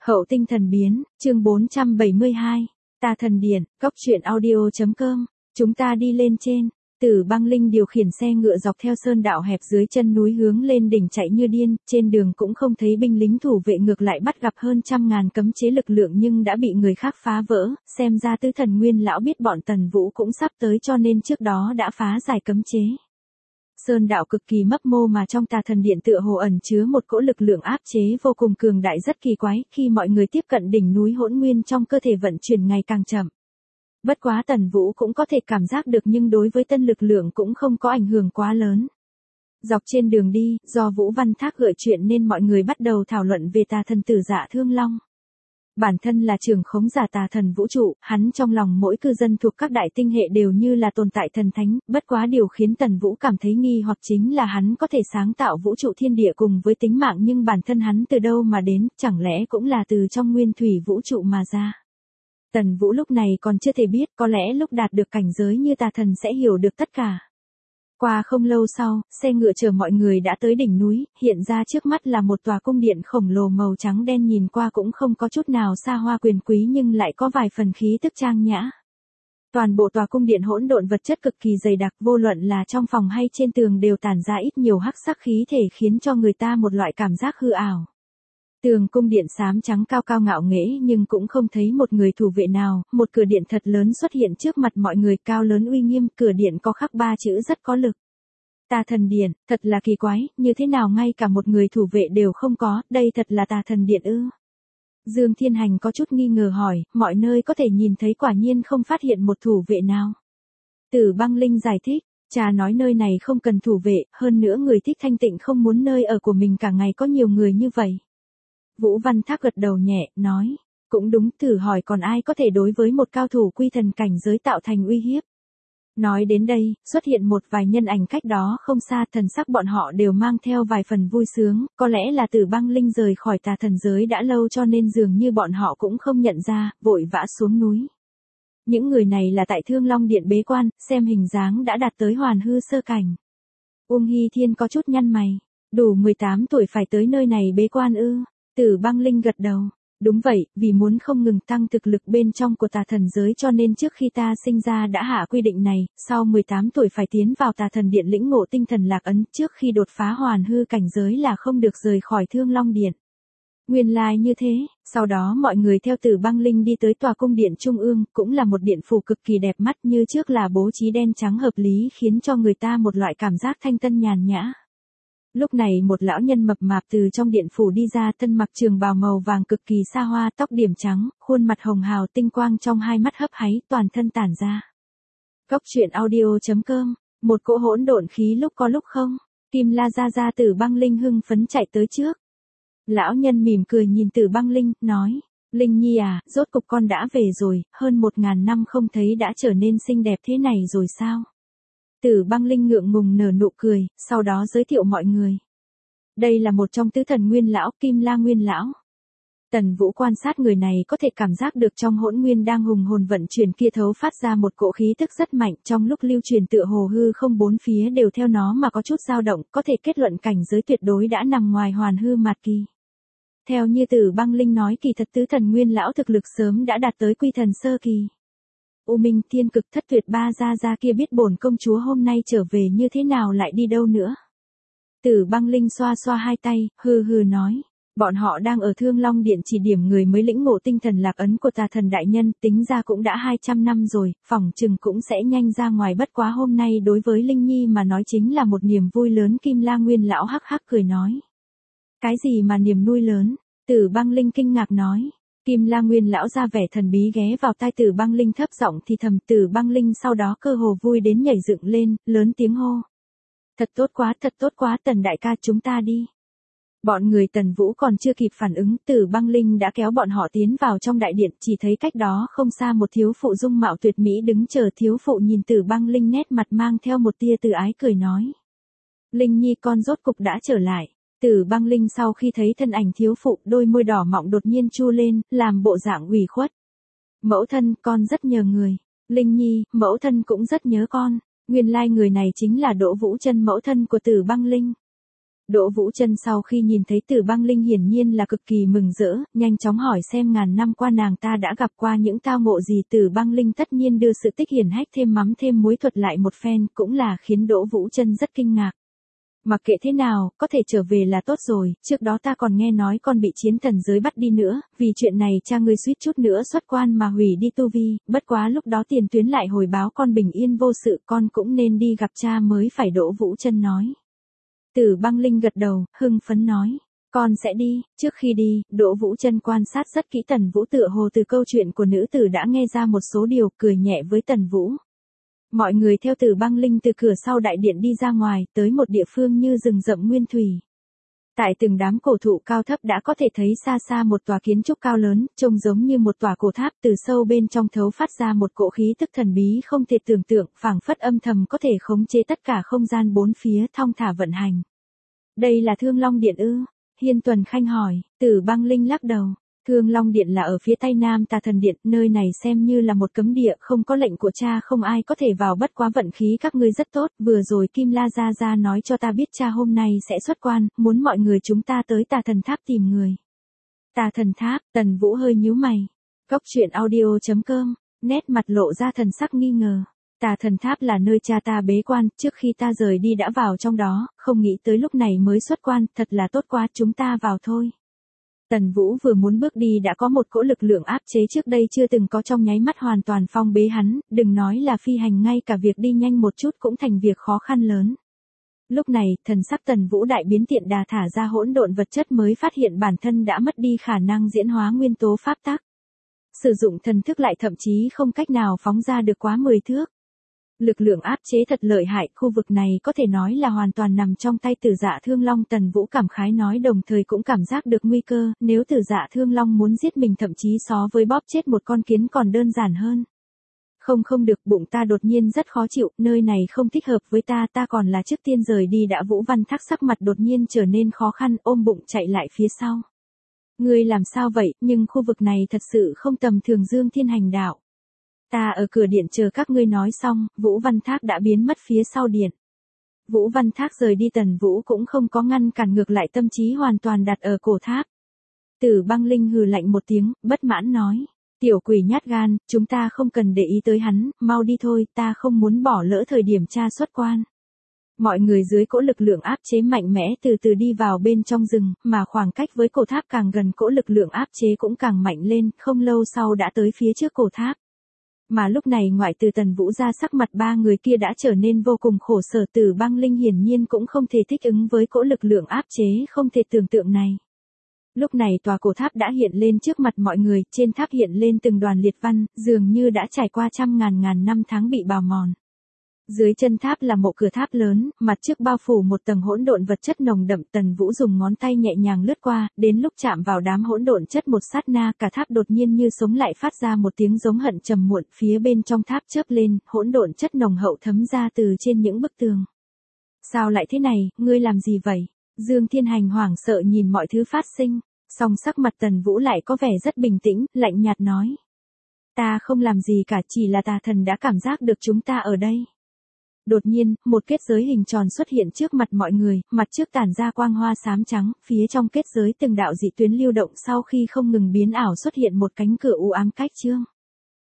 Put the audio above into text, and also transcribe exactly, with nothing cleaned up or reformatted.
Hậu tinh thần biến, chương bốn trăm bảy mươi hai. Tà thần điện, góc truyện audio chấm com. Chúng ta đi lên trên. Tử Băng Linh điều khiển xe ngựa dọc theo sơn đạo hẹp dưới chân núi hướng lên đỉnh chạy như điên, trên đường cũng không thấy binh lính thủ vệ, ngược lại bắt gặp hơn trăm ngàn cấm chế lực lượng nhưng đã bị người khác phá vỡ, xem ra tứ thần nguyên lão biết bọn Tần Vũ cũng sắp tới cho nên trước đó đã phá giải cấm chế. Sơn đạo cực kỳ mấp mô mà trong tà thần điện tựa hồ ẩn chứa một cỗ lực lượng áp chế vô cùng cường đại rất kỳ quái, khi mọi người tiếp cận đỉnh núi hỗn nguyên trong cơ thể vận chuyển ngày càng chậm. Bất quá Tần Vũ cũng có thể cảm giác được nhưng đối với tân lực lượng cũng không có ảnh hưởng quá lớn. Dọc trên đường đi, do Vũ Văn Thác gợi chuyện nên mọi người bắt đầu thảo luận về tà thần Tử Dạ Thương Long. Bản thân là trưởng khống giả tà thần vũ trụ, hắn trong lòng mỗi cư dân thuộc các đại tinh hệ đều như là tồn tại thần thánh, bất quá điều khiến Tần Vũ cảm thấy nghi hoặc chính là hắn có thể sáng tạo vũ trụ thiên địa cùng với tính mạng nhưng bản thân hắn từ đâu mà đến, chẳng lẽ cũng là từ trong nguyên thủy vũ trụ mà ra. Tần Vũ lúc này còn chưa thể biết, có lẽ lúc đạt được cảnh giới như tà thần sẽ hiểu được tất cả. Qua không lâu sau, xe ngựa chở mọi người đã tới đỉnh núi, hiện ra trước mắt là một tòa cung điện khổng lồ màu trắng đen, nhìn qua cũng không có chút nào xa hoa quyền quý nhưng lại có vài phần khí tức trang nhã. Toàn bộ tòa cung điện hỗn độn vật chất cực kỳ dày đặc, vô luận là trong phòng hay trên tường đều tản ra ít nhiều hắc sắc khí thể khiến cho người ta một loại cảm giác hư ảo. Tường cung điện xám trắng cao cao ngạo nghễ nhưng cũng không thấy một người thủ vệ nào, một cửa điện thật lớn xuất hiện trước mặt mọi người, cao lớn uy nghiêm, cửa điện có khắc ba chữ rất có lực. Tà thần điện, thật là kỳ quái, như thế nào ngay cả một người thủ vệ đều không có, đây thật là tà thần điện ư? Dương Thiên Hành có chút nghi ngờ hỏi, mọi nơi có thể nhìn thấy quả nhiên không phát hiện một thủ vệ nào. Tử Băng Linh giải thích, cha nói nơi này không cần thủ vệ, hơn nữa người thích thanh tịnh không muốn nơi ở của mình cả ngày có nhiều người như vậy. Vũ Văn Thác gật đầu nhẹ, nói, cũng đúng, thử hỏi còn ai có thể đối với một cao thủ quy thần cảnh giới tạo thành uy hiếp. Nói đến đây, xuất hiện một vài nhân ảnh cách đó không xa, thần sắc bọn họ đều mang theo vài phần vui sướng, có lẽ là Tử Băng Linh rời khỏi tà thần giới đã lâu cho nên dường như bọn họ cũng không nhận ra, vội vã xuống núi. Những người này là tại Thương Long Điện bế quan, xem hình dáng đã đạt tới hoàn hư sơ cảnh. Uông Hy Thiên có chút nhăn mày, đủ mười tám tuổi phải tới nơi này bế quan ư? Tử Băng Linh gật đầu, đúng vậy, vì muốn không ngừng tăng thực lực bên trong của tà thần giới cho nên trước khi ta sinh ra đã hạ quy định này, sau mười tám tuổi phải tiến vào tà thần điện lĩnh ngộ tinh thần lạc ấn, trước khi đột phá hoàn hư cảnh giới là không được rời khỏi Thương Long Điện. Nguyên lai like như thế, sau đó mọi người theo Tử Băng Linh đi tới tòa cung điện trung ương, cũng là một điện phủ cực kỳ đẹp mắt, như trước là bố trí đen trắng hợp lý khiến cho người ta một loại cảm giác thanh tân nhàn nhã. Lúc này một lão nhân mập mạp từ trong điện phủ đi ra, thân mặc trường bào màu vàng cực kỳ xa hoa, tóc điểm trắng, khuôn mặt hồng hào, tinh quang trong hai mắt hấp háy, toàn thân tản ra. Góc truyện audio chấm com, một cỗ hỗn độn khí lúc có lúc không, Kim La Gia Gia Tử Băng Linh hưng phấn chạy tới trước. Lão nhân mỉm cười nhìn Tử Băng Linh, nói, Linh Nhi à, rốt cục con đã về rồi, hơn một ngàn năm không thấy đã trở nên xinh đẹp thế này rồi sao? Tử Băng Linh ngượng ngùng nở nụ cười, sau đó giới thiệu mọi người. Đây là một trong tứ thần nguyên lão, Kim La Nguyên lão. Tần Vũ quan sát người này có thể cảm giác được trong hỗn nguyên đang hùng hồn vận chuyển kia thấu phát ra một cỗ khí tức rất mạnh, trong lúc lưu truyền tựa hồ hư không bốn phía đều theo nó mà có chút dao động, có thể kết luận cảnh giới tuyệt đối đã nằm ngoài hoàn hư mạt kỳ. Theo như Tử Băng Linh nói, kỳ thật tứ thần nguyên lão thực lực sớm đã đạt tới quy thần sơ kỳ. U Minh Thiên Cực Thất Tuyệt Ba Gia Gia kia biết bổn công chúa hôm nay trở về như thế nào lại đi đâu nữa. Tử Băng Linh xoa xoa hai tay, hừ hừ nói, bọn họ đang ở Thương Long Điện chỉ điểm người mới lĩnh ngộ tinh thần lạc ấn của tà thần đại nhân, tính ra cũng đã hai trăm năm rồi, phỏng chừng cũng sẽ nhanh ra ngoài, bất quá hôm nay đối với Linh Nhi mà nói chính là một niềm vui lớn. Kim La Nguyên lão hắc hắc cười nói. Cái gì mà niềm vui lớn? Tử Băng Linh kinh ngạc nói. Kim La Nguyên lão ra vẻ thần bí ghé vào tai Tử Băng Linh thấp giọng thì thầm, Tử Băng Linh sau đó cơ hồ vui đến nhảy dựng lên, lớn tiếng hô. Thật tốt quá, thật tốt quá, Tần đại ca, chúng ta đi. Bọn người Tần Vũ còn chưa kịp phản ứng, Tử Băng Linh đã kéo bọn họ tiến vào trong đại điện, chỉ thấy cách đó không xa một thiếu phụ dung mạo tuyệt mỹ đứng chờ. Thiếu phụ nhìn Tử Băng Linh nét mặt mang theo một tia từ ái cười nói. Linh Nhi con rốt cục đã trở lại. Tử Băng Linh sau khi thấy thân ảnh thiếu phụ, đôi môi đỏ mọng đột nhiên chu lên, làm bộ dạng ủy khuất. Mẫu thân, con rất nhớ người. Linh Nhi, mẫu thân cũng rất nhớ con. Nguyên lai người này chính là Đỗ Vũ Chân, mẫu thân của Tử Băng Linh. Đỗ Vũ Chân sau khi nhìn thấy Từ Băng Linh hiển nhiên là cực kỳ mừng rỡ, nhanh chóng hỏi xem ngàn năm qua nàng ta đã gặp qua những tao ngộ gì. Từ Băng Linh tất nhiên đưa sự tích hiển hách thêm mắm thêm muối thuật lại một phen, cũng là khiến Đỗ Vũ Chân rất kinh ngạc. Mặc kệ thế nào, có thể trở về là tốt rồi, trước đó ta còn nghe nói con bị chiến thần giới bắt đi nữa, vì chuyện này cha ngươi suýt chút nữa xuất quan mà hủy đi tu vi, bất quá lúc đó tiền tuyến lại hồi báo con bình yên vô sự, con cũng nên đi gặp cha mới phải. Đỗ Vũ Chân nói. Từ Băng Linh gật đầu, hưng phấn nói. Con sẽ đi. Trước khi đi, Đỗ Vũ Chân quan sát rất kỹ Tần Vũ, tựa hồ từ câu chuyện của nữ tử đã nghe ra một số điều, cười nhẹ với Tần Vũ. Mọi người theo Từ Băng Linh từ cửa sau đại điện đi ra ngoài, tới một địa phương như rừng rậm nguyên thủy. Tại từng đám cổ thụ cao thấp đã có thể thấy xa xa một tòa kiến trúc cao lớn, trông giống như một tòa cổ tháp, từ sâu bên trong thấu phát ra một cỗ khí tức thần bí không thể tưởng tượng, phảng phất âm thầm có thể khống chế tất cả không gian bốn phía, thong thả vận hành. Đây là Thương Long Điện ư? Hiên Tuần Khanh hỏi. Từ Băng Linh lắc đầu. Thương Long Điện là ở phía tây nam Tà Thần Điện, nơi này xem như là một cấm địa, không có lệnh của cha không ai có thể vào, bất quá vận khí các ngươi rất tốt, vừa rồi Kim La Gia Gia nói cho ta biết cha hôm nay sẽ xuất quan, muốn mọi người chúng ta tới Tà Thần Tháp tìm người. Tà Thần Tháp, Tần Vũ hơi nhíu mày. Cốc truyện audio chấm com, nét mặt lộ ra thần sắc nghi ngờ. Tà Thần Tháp là nơi cha ta bế quan, trước khi ta rời đi đã vào trong đó, không nghĩ tới lúc này mới xuất quan, thật là tốt quá, chúng ta vào thôi. Tần Vũ vừa muốn bước đi đã có một cỗ lực lượng áp chế trước đây chưa từng có, trong nháy mắt hoàn toàn phong bế hắn, đừng nói là phi hành, ngay cả việc đi nhanh một chút cũng thành việc khó khăn lớn. Lúc này, thần sắc Tần Vũ đại biến, tiện đà thả ra hỗn độn vật chất mới phát hiện bản thân đã mất đi khả năng diễn hóa nguyên tố pháp tắc. Sử dụng thần thức lại thậm chí không cách nào phóng ra được quá mười thước. Lực lượng áp chế thật lợi hại, khu vực này có thể nói là hoàn toàn nằm trong tay Tử Dạ Thương Long. Tần Vũ cảm khái nói, đồng thời cũng cảm giác được nguy cơ, nếu Tử Dạ Thương Long muốn giết mình thậm chí so với bóp chết một con kiến còn đơn giản hơn. Không không được, bụng ta đột nhiên rất khó chịu, nơi này không thích hợp với ta, ta còn là trước tiên rời đi đã. Vũ Văn Thác sắc mặt đột nhiên trở nên khó khăn, ôm bụng chạy lại phía sau. Ngươi làm sao vậy, nhưng khu vực này thật sự không tầm thường. Dương Thiên Hành đạo. Ta ở cửa điện chờ các ngươi. Nói xong, Vũ Văn Thác đã biến mất phía sau điện. Vũ Văn Thác rời đi, Tần Vũ cũng không có ngăn cản, ngược lại tâm trí hoàn toàn đặt ở cổ tháp. Từ Băng Linh hừ lạnh một tiếng, bất mãn nói. Tiểu quỷ nhát gan, chúng ta không cần để ý tới hắn, mau đi thôi, ta không muốn bỏ lỡ thời điểm cha xuất quan. Mọi người dưới cỗ lực lượng áp chế mạnh mẽ từ từ đi vào bên trong rừng, mà khoảng cách với cổ tháp càng gần, cỗ lực lượng áp chế cũng càng mạnh lên, không lâu sau đã tới phía trước cổ tháp. Mà lúc này ngoại trừ Tần Vũ ra, sắc mặt ba người kia đã trở nên vô cùng khổ sở. Từ Băng Linh hiển nhiên cũng không thể thích ứng với cỗ lực lượng áp chế không thể tưởng tượng này. Lúc này tòa cổ tháp đã hiện lên trước mặt mọi người, trên tháp hiện lên từng đoàn liệt văn, dường như đã trải qua trăm ngàn ngàn năm tháng bị bào mòn. Dưới chân tháp là một cửa tháp lớn, mặt trước bao phủ một tầng hỗn độn vật chất nồng đậm. Tần Vũ dùng ngón tay nhẹ nhàng lướt qua, đến lúc chạm vào đám hỗn độn chất một sát na, cả tháp đột nhiên như sống lại, phát ra một tiếng giống hận trầm muộn, phía bên trong tháp chớp lên, hỗn độn chất nồng hậu thấm ra từ trên những bức tường. Sao lại thế này, ngươi làm gì vậy? Dương Thiên Hành hoảng sợ nhìn mọi thứ phát sinh, song sắc mặt Tần Vũ lại có vẻ rất bình tĩnh, lạnh nhạt nói. Ta không làm gì cả, chỉ là tà thần đã cảm giác được chúng ta ở đây. Đột nhiên, một kết giới hình tròn xuất hiện trước mặt mọi người, mặt trước tản ra quang hoa xám trắng, phía trong kết giới từng đạo dị tuyến lưu động, sau khi không ngừng biến ảo xuất hiện một cánh cửa u ám cách chương.